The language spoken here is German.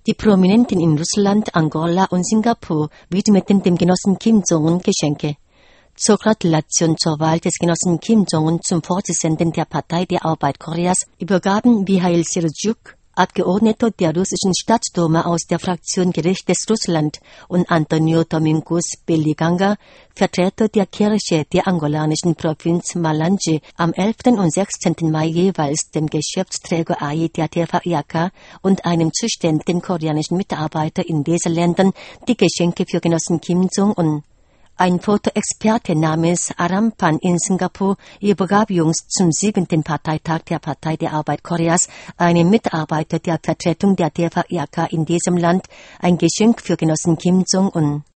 Die Prominenten in Russland, Angola und Singapur widmeten dem Genossen Kim Jong-un Geschenke. Zur Gratulation zur Wahl des Genossen Kim Jong-un zum Vorsitzenden der Partei der Arbeit Koreas übergaben Michail Sergjuk, Abgeordneter der russischen Staatsduma aus der Fraktion Gerechtes Russland, und Antonio Domingos Belliganga, Vertreter der Kirche der angolanischen Provinz Malanje, am 11. und 16. Mai jeweils dem Geschäftsträger AI der TVIAK und einem zuständigen koreanischen Mitarbeiter in diesen Ländern die Geschenke für Genossen Kim Jong-un. Ein Fotoexperte namens Arampan in Singapur übergab jüngst zum 7. Parteitag der Partei der Arbeit Koreas einem Mitarbeiter der Vertretung der TVIAK in diesem Land ein Geschenk für Genossen Kim Jong-un.